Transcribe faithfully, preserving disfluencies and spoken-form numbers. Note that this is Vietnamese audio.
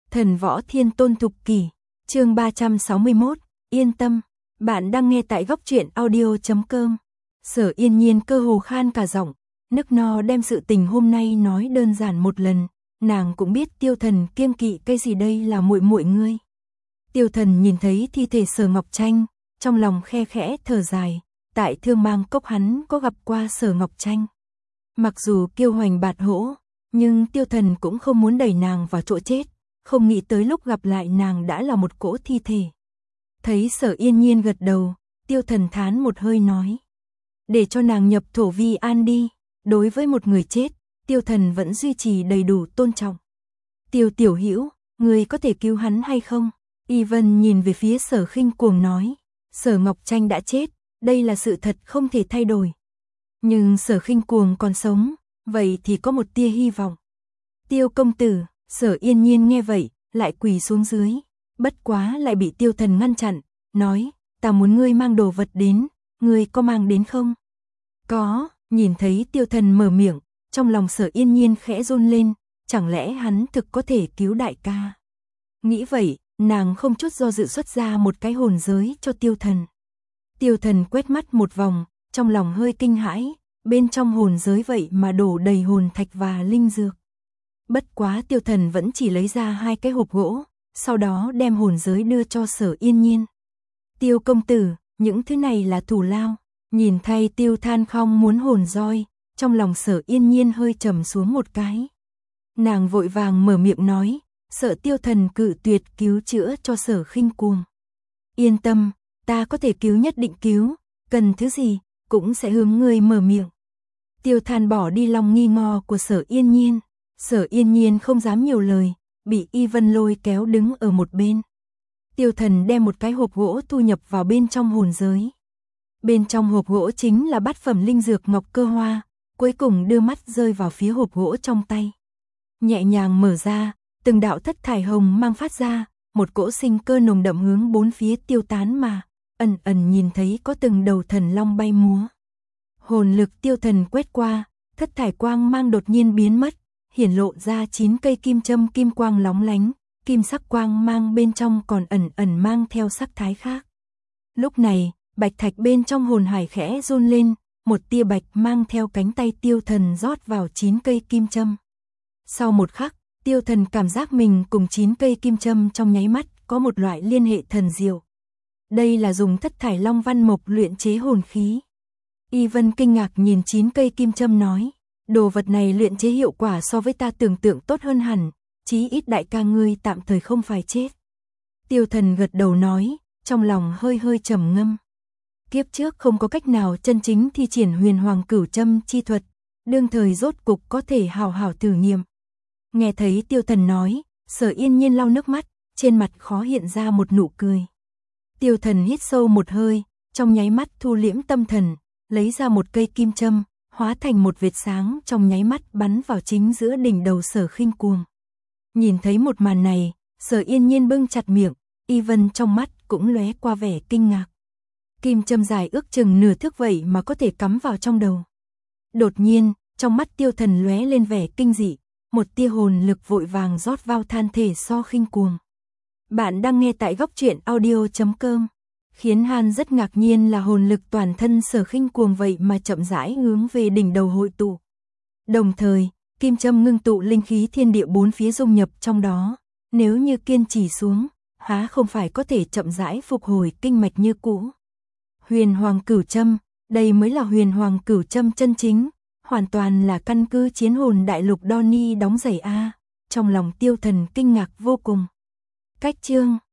Thần võ thiên tôn thục kỷ, chương ba trăm sáu mươi mốt, yên tâm, bạn đang nghe tại góc truyện audio chấm com. Sở Yên Nhiên cơ hồ khan cả giọng, nức no đem sự tình hôm nay nói đơn giản một lần, nàng cũng biết Tiêu Thần kiêng kỵ cái gì đây là muội muội ngươi. Tiêu Thần nhìn thấy thi thể Sở Ngọc Tranh, trong lòng khe khẽ thở dài, tại Thương Mang Cốc hắn có gặp qua Sở Ngọc Tranh. Mặc dù kiêu hoành bạt hỗ, nhưng Tiêu Thần cũng không muốn đẩy nàng vào chỗ chết, không nghĩ tới lúc gặp lại nàng đã là một cỗ thi thể. Thấy Sở Yên Nhiên gật đầu, Tiêu Thần thán một hơi nói: để cho nàng nhập thổ vi an đi. Đối với một người chết, Tiêu Thần vẫn duy trì đầy đủ tôn trọng. Tiêu tiểu hữu, người có thể cứu hắn hay không? Y Vân nhìn về phía Sở Khinh Cuồng nói: Sở Ngọc Tranh đã chết, đây là sự thật không thể thay đổi. Nhưng Sở Khinh Cuồng còn sống, vậy thì có một tia hy vọng. Tiêu công tử, Sở Yên Nhiên nghe vậy, lại quỳ xuống dưới, bất quá lại bị Tiêu Thần ngăn chặn, nói: ta muốn ngươi mang đồ vật đến, ngươi có mang đến không? Có. Nhìn thấy Tiêu Thần mở miệng, trong lòng Sở Yên Nhiên khẽ run lên, chẳng lẽ hắn thực có thể cứu đại ca? Nghĩ vậy, nàng không chút do dự xuất ra một cái hồn giới cho Tiêu Thần. Tiêu Thần quét mắt một vòng, trong lòng hơi kinh hãi, bên trong hồn giới vậy mà đổ đầy hồn thạch và linh dược. Bất quá Tiêu Thần vẫn chỉ lấy ra hai cái hộp gỗ, sau đó đem hồn giới đưa cho Sở Yên Nhiên. Tiêu công tử, những thứ này là thù lao. Nhìn thay Tiêu Than không muốn hồn roi, trong lòng Sở Yên Nhiên hơi trầm xuống một cái. Nàng vội vàng mở miệng nói, sợ Tiêu Thần cự tuyệt cứu chữa cho Sở Khinh Cuồng. Yên tâm, ta có thể cứu, nhất định cứu, cần thứ gì, cũng sẽ hướng người mở miệng. Tiêu Than bỏ đi lòng nghi ngờ của Sở Yên Nhiên. Sở Yên Nhiên không dám nhiều lời, bị Y Vân lôi kéo đứng ở một bên. Tiêu Thần đem một cái hộp gỗ thu nhập vào bên trong hồn giới. Bên trong hộp gỗ chính là bát phẩm linh dược ngọc cơ hoa, cuối cùng đưa mắt rơi vào phía hộp gỗ trong tay. Nhẹ nhàng mở ra, từng đạo thất thải hồng mang phát ra, một cỗ sinh cơ nồng đậm hướng bốn phía tiêu tán mà, ẩn ẩn nhìn thấy có từng đầu thần long bay múa. Hồn lực Tiêu Thần quét qua, thất thải quang mang đột nhiên biến mất, hiển lộ ra chín cây kim châm kim quang lóng lánh, kim sắc quang mang bên trong còn ẩn ẩn mang theo sắc thái khác. Lúc này, bạch thạch bên trong hồn hải khẽ run lên, một tia bạch mang theo cánh tay Tiêu Thần rót vào chín cây kim châm. Sau một khắc, Tiêu Thần cảm giác mình cùng chín cây kim châm trong nháy mắt có một loại liên hệ thần diệu. Đây là dùng thất thải long văn mộc luyện chế hồn khí. Y Vân kinh ngạc nhìn chín cây kim châm nói, đồ vật này luyện chế hiệu quả so với ta tưởng tượng tốt hơn hẳn, chí ít đại ca ngươi tạm thời không phải chết. Tiêu Thần gật đầu nói, trong lòng hơi hơi trầm ngâm. Kiếp trước không có cách nào chân chính thi triển huyền hoàng cửu châm chi thuật, đương thời rốt cục có thể hào hào thử nghiệm. Nghe thấy Tiêu Thần nói, Sở Yên Nhiên lau nước mắt, trên mặt khó hiện ra một nụ cười. Tiêu Thần hít sâu một hơi, trong nháy mắt thu liễm tâm thần, lấy ra một cây kim châm, hóa thành một vệt sáng trong nháy mắt bắn vào chính giữa đỉnh đầu Sở Khinh Cuồng. Nhìn thấy một màn này, Sở Yên Nhiên bưng chặt miệng, Y Vân trong mắt cũng lóe qua vẻ kinh ngạc. Kim châm dài ước chừng nửa thước vậy mà có thể cắm vào trong đầu. Đột nhiên, trong mắt Tiêu Thần lóe lên vẻ kinh dị, một tia hồn lực vội vàng rót vào thân thể Sở Khinh Cuồng. Bạn đang nghe tại góc truyện audio chấm com. Khiến hắn rất ngạc nhiên là hồn lực toàn thân Sở Khinh Cuồng vậy mà chậm rãi hướng về đỉnh đầu hội tụ. Đồng thời, kim châm ngưng tụ linh khí thiên địa bốn phía dung nhập trong đó, nếu như kiên trì xuống, há không phải có thể chậm rãi phục hồi kinh mạch như cũ. Huyền Hoàng Cửu Châm, đây mới là Huyền Hoàng Cửu Châm chân chính, hoàn toàn là căn cứ chiến hồn đại lục Donnie đóng giày a. Trong lòng Tiêu Thần kinh ngạc vô cùng. Cách chương